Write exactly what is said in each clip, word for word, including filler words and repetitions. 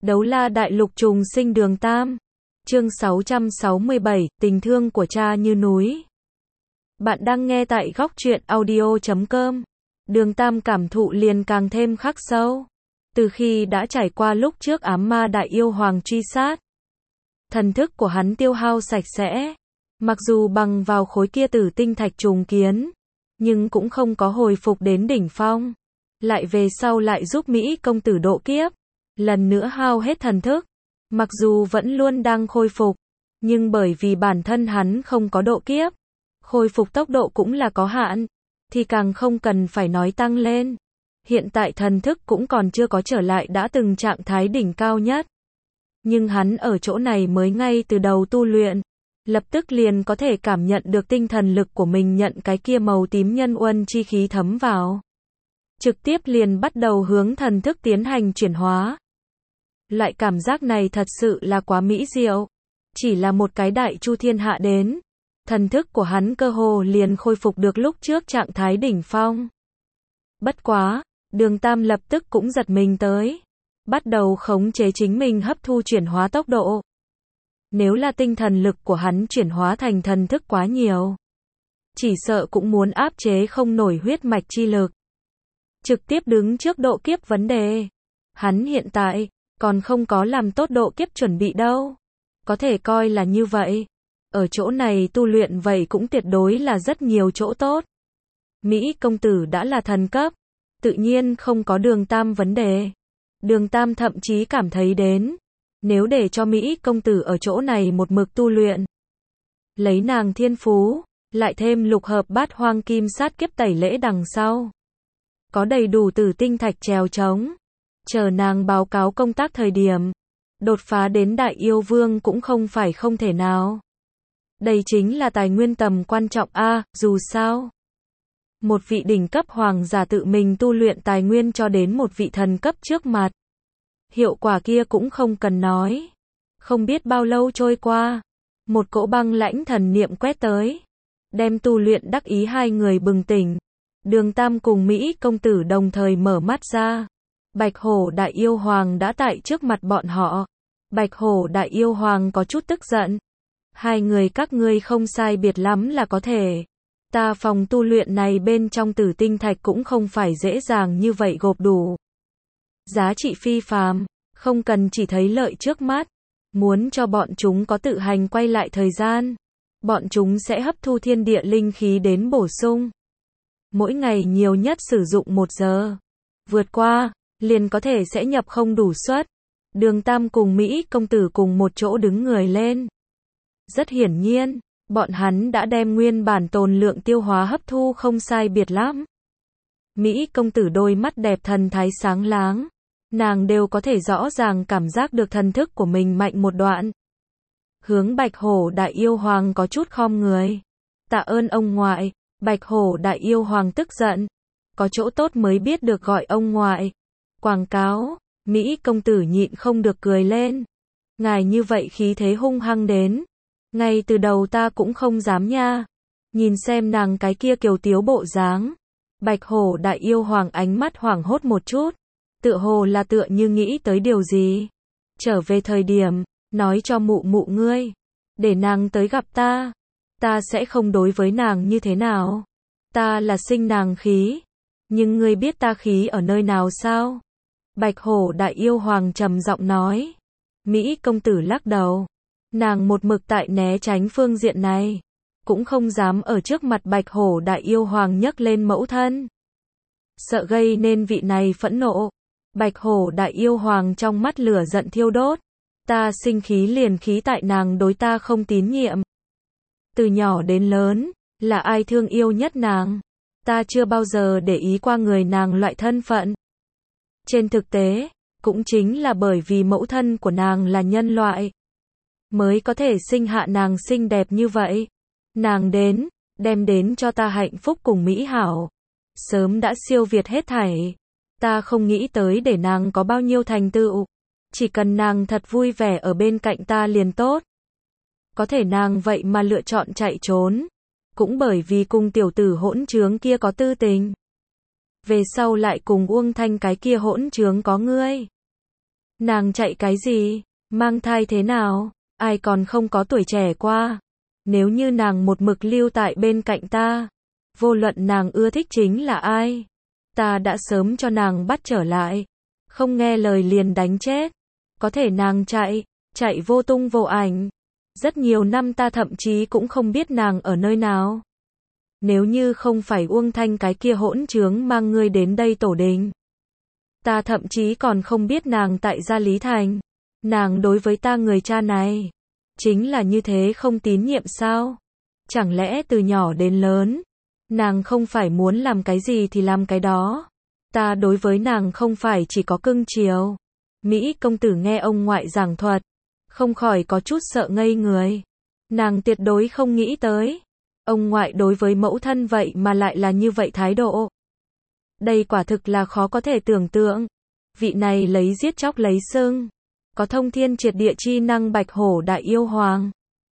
Đấu la đại lục trùng sinh đường Tam. Chương sáu trăm sáu mươi bảy, tình thương của cha như núi. Bạn đang nghe tại góc truyện audio chấm com. Đường Tam cảm thụ liền càng thêm khắc sâu. Từ khi đã trải qua lúc trước ám ma đại yêu hoàng truy sát, thần thức của hắn tiêu hao sạch sẽ. Mặc dù bằng vào khối kia tử tinh thạch trùng kiến, nhưng cũng không có hồi phục đến đỉnh phong. Lại về sau lại giúp Mỹ công tử độ kiếp, lần nữa hao hết thần thức. Mặc dù vẫn luôn đang khôi phục, nhưng bởi vì bản thân hắn không có độ kiếp, khôi phục tốc độ cũng là có hạn, thì càng không cần phải nói tăng lên. Hiện tại thần thức cũng còn chưa có trở lại đã từng trạng thái đỉnh cao nhất. Nhưng hắn ở chỗ này mới ngay từ đầu tu luyện, lập tức liền có thể cảm nhận được tinh thần lực của mình nhận cái kia màu tím nhân uân chi khí thấm vào. Trực tiếp liền bắt đầu hướng thần thức tiến hành chuyển hóa. Loại cảm giác này thật sự là quá mỹ diệu. Chỉ là một cái đại chu thiên hạ đến, thần thức của hắn cơ hồ liền khôi phục được lúc trước trạng thái đỉnh phong. Bất quá, Đường Tam lập tức cũng giật mình tới, bắt đầu khống chế chính mình hấp thu chuyển hóa tốc độ. Nếu là tinh thần lực của hắn chuyển hóa thành thần thức quá nhiều, chỉ sợ cũng muốn áp chế không nổi huyết mạch chi lực, trực tiếp đứng trước độ kiếp vấn đề. Hắn hiện tại còn không có làm tốt độ kiếp chuẩn bị đâu. Có thể coi là như vậy. Ở chỗ này tu luyện vậy cũng tuyệt đối là rất nhiều chỗ tốt. Mỹ công tử đã là thần cấp, tự nhiên không có Đường Tam vấn đề. Đường Tam thậm chí cảm thấy đến, nếu để cho Mỹ công tử ở chỗ này một mực tu luyện, lấy nàng thiên phú, lại thêm lục hợp bát hoang kim sát kiếp tẩy lễ đằng sau, có đầy đủ tử tinh thạch trèo trống, chờ nàng báo cáo công tác thời điểm, đột phá đến đại yêu vương cũng không phải không thể nào. Đây chính là tài nguyên tầm quan trọng a, dù sao. Một vị đỉnh cấp hoàng giả tự mình tu luyện tài nguyên cho đến một vị thần cấp trước mặt. Hiệu quả kia cũng không cần nói. Không biết bao lâu trôi qua, một cỗ băng lãnh thần niệm quét tới, đem tu luyện đắc ý hai người bừng tỉnh. Đường Tam cùng Mỹ công tử đồng thời mở mắt ra. Bạch hổ đại yêu hoàng đã tại trước mặt bọn họ. Bạch hổ đại yêu hoàng có chút tức giận. Hai người các ngươi không sai biệt lắm là có thể. Ta phòng tu luyện này bên trong tử tinh thạch cũng không phải dễ dàng như vậy gộp đủ. Giá trị phi phàm, không cần chỉ thấy lợi trước mắt. Muốn cho bọn chúng có tự hành quay lại thời gian, bọn chúng sẽ hấp thu thiên địa linh khí đến bổ sung. Mỗi ngày nhiều nhất sử dụng một giờ. Vượt qua, liền có thể sẽ nhập không đủ suất. Đường Tam cùng Mỹ công tử cùng một chỗ đứng người lên. Rất hiển nhiên, bọn hắn đã đem nguyên bản tồn lượng tiêu hóa hấp thu không sai biệt lắm. Mỹ công tử đôi mắt đẹp thần thái sáng láng, nàng đều có thể rõ ràng cảm giác được thần thức của mình mạnh một đoạn. Hướng Bạch hổ đại yêu hoàng có chút khom người. Tạ ơn ông ngoại. Bạch hổ đại yêu hoàng tức giận. Có chỗ tốt mới biết được gọi ông ngoại. Quảng cáo. Mỹ công tử nhịn không được cười lên. Ngài như vậy khí thế hung hăng đến. Ngay từ đầu ta cũng không dám nha. Nhìn xem nàng cái kia kiều tiếu bộ dáng. Bạch hổ đại yêu hoàng ánh mắt hoảng hốt một chút. Tựa hồ là tựa như nghĩ tới điều gì. Trở về thời điểm, nói cho mụ mụ ngươi. Để nàng tới gặp ta. Ta sẽ không đối với nàng như thế nào. Ta là sinh nàng khí. Nhưng ngươi biết ta khí ở nơi nào sao? Bạch hổ đại yêu hoàng trầm giọng nói. Mỹ công tử lắc đầu. Nàng một mực tại né tránh phương diện này. Cũng không dám ở trước mặt bạch hổ đại yêu hoàng nhấc lên mẫu thân. Sợ gây nên vị này phẫn nộ. Bạch hổ đại yêu hoàng trong mắt lửa giận thiêu đốt. Ta sinh khí liền khí tại nàng đối ta không tín nhiệm. Từ nhỏ đến lớn, là ai thương yêu nhất nàng? Ta chưa bao giờ để ý qua người nàng loại thân phận. Trên thực tế, cũng chính là bởi vì mẫu thân của nàng là nhân loại, mới có thể sinh hạ nàng xinh đẹp như vậy. Nàng đến, đem đến cho ta hạnh phúc cùng mỹ hảo. Sớm đã siêu việt hết thảy. Ta không nghĩ tới để nàng có bao nhiêu thành tựu. Chỉ cần nàng thật vui vẻ ở bên cạnh ta liền tốt. Có thể nàng vậy mà lựa chọn chạy trốn. Cũng bởi vì cùng tiểu tử hỗn trướng kia có tư tình. Về sau lại cùng Uông Thanh cái kia hỗn trướng có ngươi. Nàng chạy cái gì? Mang thai thế nào? Ai còn không có tuổi trẻ qua? Nếu như nàng một mực lưu tại bên cạnh ta, vô luận nàng ưa thích chính là ai, ta đã sớm cho nàng bắt trở lại. Không nghe lời liền đánh chết. Có thể nàng chạy, chạy vô tung vô ảnh. Rất nhiều năm ta thậm chí cũng không biết nàng ở nơi nào. Nếu như không phải Uông Thanh cái kia hỗn trướng mang ngươi đến đây tổ đình, ta thậm chí còn không biết nàng tại gia Lý Thành. Nàng đối với ta người cha này, chính là như thế không tín nhiệm sao? Chẳng lẽ từ nhỏ đến lớn, nàng không phải muốn làm cái gì thì làm cái đó? Ta đối với nàng không phải chỉ có cưng chiều. Mỹ công tử nghe ông ngoại giảng thuật, không khỏi có chút sợ ngây người. Nàng tuyệt đối không nghĩ tới, ông ngoại đối với mẫu thân vậy mà lại là như vậy thái độ. Đây quả thực là khó có thể tưởng tượng. Vị này lấy giết chóc lấy xưng, có thông thiên triệt địa chi năng Bạch Hổ Đại Yêu Hoàng,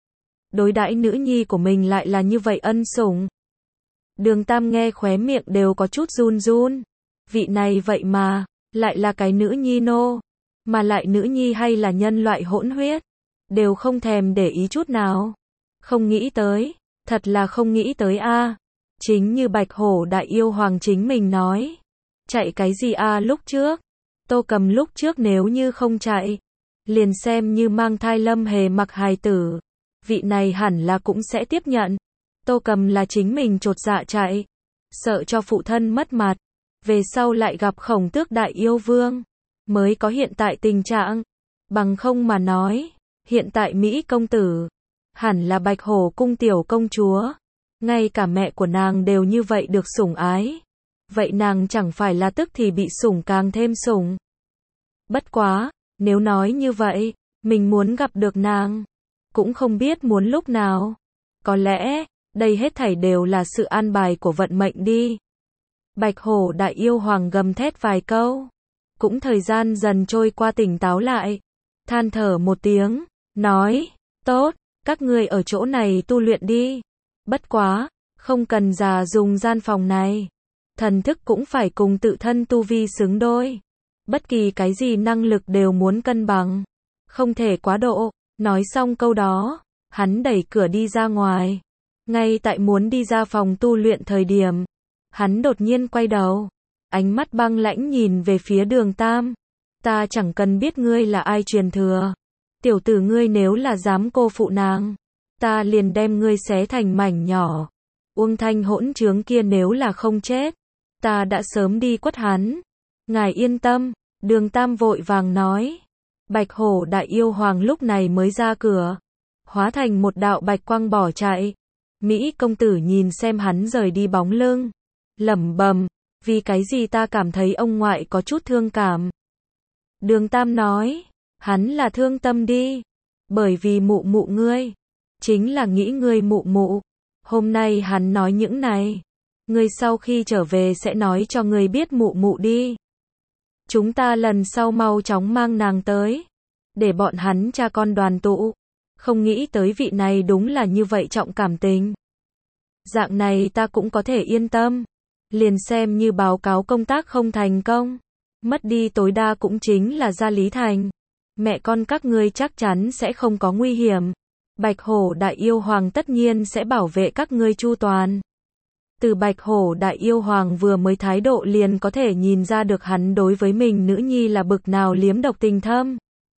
đối đãi nữ nhi của mình lại là như vậy ân sủng. Đường Tam nghe khóe miệng đều có chút run run. Vị này vậy mà lại là cái nữ nhi nô, mà lại nữ nhi hay là nhân loại hỗn huyết, đều không thèm để ý chút nào. Không nghĩ tới, thật là không nghĩ tới a. Chính như Bạch Hổ Đại Yêu Hoàng chính mình nói, chạy cái gì a lúc trước? Tô Cầm lúc trước nếu như không chạy, liền xem như mang thai Lâm Hề mặc hài tử, vị này hẳn là cũng sẽ tiếp nhận. Tô Cầm là chính mình chột dạ chạy, sợ cho phụ thân mất mặt, về sau lại gặp Khổng Tước Đại Yêu Vương, mới có hiện tại tình trạng. Bằng không mà nói, hiện tại Mỹ công tử, hẳn là Bạch Hổ cung tiểu công chúa, ngay cả mẹ của nàng đều như vậy được sủng ái. Vậy nàng chẳng phải là tức thì bị sủng càng thêm sủng. Bất quá, nếu nói như vậy, mình muốn gặp được nàng, cũng không biết muốn lúc nào. Có lẽ, đây hết thảy đều là sự an bài của vận mệnh đi. Bạch Hổ Đại Yêu Hoàng gầm thét vài câu, cũng thời gian dần trôi qua tỉnh táo lại, than thở một tiếng, nói, tốt, các ngươi ở chỗ này tu luyện đi. Bất quá, không cần già dùng gian phòng này. Thần thức cũng phải cùng tự thân tu vi xứng đôi. Bất kỳ cái gì năng lực đều muốn cân bằng, không thể quá độ. Nói xong câu đó, hắn đẩy cửa đi ra ngoài. Ngay tại muốn đi ra phòng tu luyện thời điểm, hắn đột nhiên quay đầu, ánh mắt băng lãnh nhìn về phía Đường Tam. Ta chẳng cần biết ngươi là ai truyền thừa. Tiểu tử ngươi nếu là dám cô phụ nàng, ta liền đem ngươi xé thành mảnh nhỏ. Uông Thanh hỗn trướng kia nếu là không chết, ta đã sớm đi quất hắn. Ngài yên tâm, Đường Tam vội vàng nói. Bạch Hổ Đại Yêu Hoàng lúc này mới ra cửa, hóa thành một đạo bạch quang bỏ chạy. Mỹ công tử nhìn xem hắn rời đi bóng lưng, lẩm bẩm, vì cái gì ta cảm thấy ông ngoại có chút thương cảm. Đường Tam nói, hắn là thương tâm đi, bởi vì mụ mụ ngươi, chính là nghĩ ngươi mụ mụ. Hôm nay hắn nói những này, ngươi sau khi trở về sẽ nói cho ngươi biết mụ mụ đi. Chúng ta lần sau mau chóng mang nàng tới, để bọn hắn cha con đoàn tụ. Không nghĩ tới vị này đúng là như vậy trọng cảm tình. Dạng này ta cũng có thể yên tâm. Liền xem như báo cáo công tác không thành công, mất đi tối đa cũng chính là gia Lý Thành. Mẹ con các ngươi chắc chắn sẽ không có nguy hiểm. Bạch Hổ Đại Yêu Hoàng tất nhiên sẽ bảo vệ các ngươi chu toàn. Từ Bạch Hổ Đại Yêu Hoàng vừa mới thái độ liền có thể nhìn ra được hắn đối với mình nữ nhi là bực nào liếm độc tình thâm.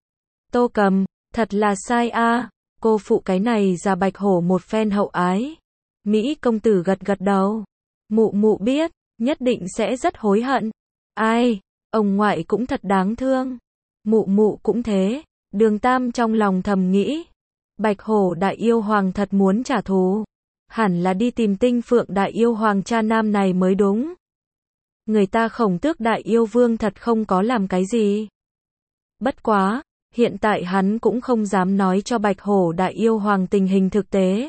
Tô Cầm, thật là sai a, cô phụ cái này ra Bạch Hổ một phen hậu ái. Mỹ công tử gật gật đầu. Mụ mụ biết, nhất định sẽ rất hối hận. Ai, ông ngoại cũng thật đáng thương. Mụ mụ cũng thế. Đường Tam trong lòng thầm nghĩ. Bạch Hổ Đại Yêu Hoàng thật muốn trả thù. Hẳn là đi tìm Tinh Phượng Đại Yêu Hoàng cha nam này mới đúng. Người ta Khổng Tước Đại Yêu Vương thật không có làm cái gì. Bất quá, hiện tại hắn cũng không dám nói cho Bạch Hổ Đại Yêu Hoàng tình hình thực tế.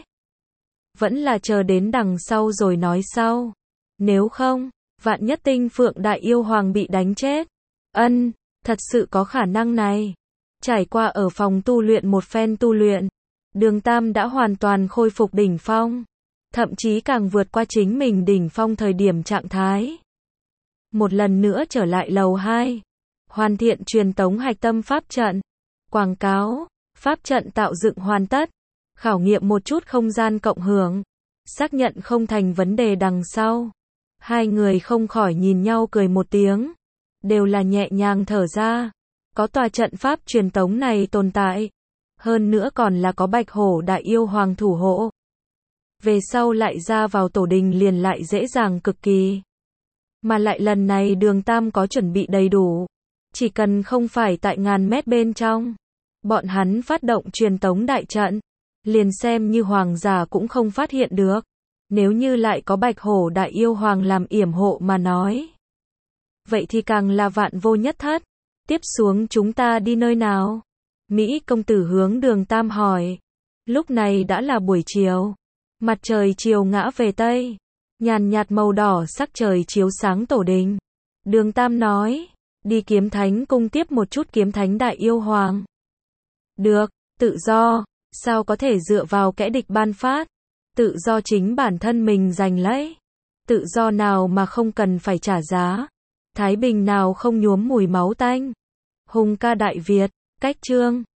Vẫn là chờ đến đằng sau rồi nói sau. Nếu không, vạn nhất Tinh Phượng Đại Yêu Hoàng bị đánh chết. Ân, thật sự có khả năng này. Trải qua ở phòng tu luyện một phen tu luyện, Đường Tam đã hoàn toàn khôi phục đỉnh phong. Thậm chí càng vượt qua chính mình đỉnh phong thời điểm trạng thái. Một lần nữa trở lại lầu hai. Hoàn thiện truyền tống hạch tâm pháp trận. Quảng cáo. Pháp trận tạo dựng hoàn tất. Khảo nghiệm một chút không gian cộng hưởng. Xác nhận không thành vấn đề đằng sau. Hai người không khỏi nhìn nhau cười một tiếng. Đều là nhẹ nhàng thở ra. Có tòa trận pháp truyền tống này tồn tại. Hơn nữa còn là có Bạch Hổ Đại Yêu Hoàng thủ hộ. Về sau lại ra vào tổ đình liền lại dễ dàng cực kỳ. Mà lại lần này Đường Tam có chuẩn bị đầy đủ. Chỉ cần không phải tại ngàn mét bên trong. Bọn hắn phát động truyền tống đại trận. Liền xem như hoàng giả cũng không phát hiện được. Nếu như lại có Bạch Hổ Đại Yêu Hoàng làm yểm hộ mà nói. Vậy thì càng là vạn vô nhất thất. Tiếp xuống chúng ta đi nơi nào? Mỹ công tử hướng Đường Tam hỏi. Lúc này đã là buổi chiều. Mặt trời chiều ngã về Tây. Nhàn nhạt màu đỏ sắc trời chiếu sáng tổ đình. Đường Tam nói. Đi Kiếm Thánh cung tiếp một chút Kiếm Thánh Đại Yêu Hoàng. Được, tự do. Sao có thể dựa vào kẻ địch ban phát? Tự do chính bản thân mình giành lấy. Tự do nào mà không cần phải trả giá? Thái bình nào không nhuốm mùi máu tanh? Hùng ca Đại Việt, cách chương.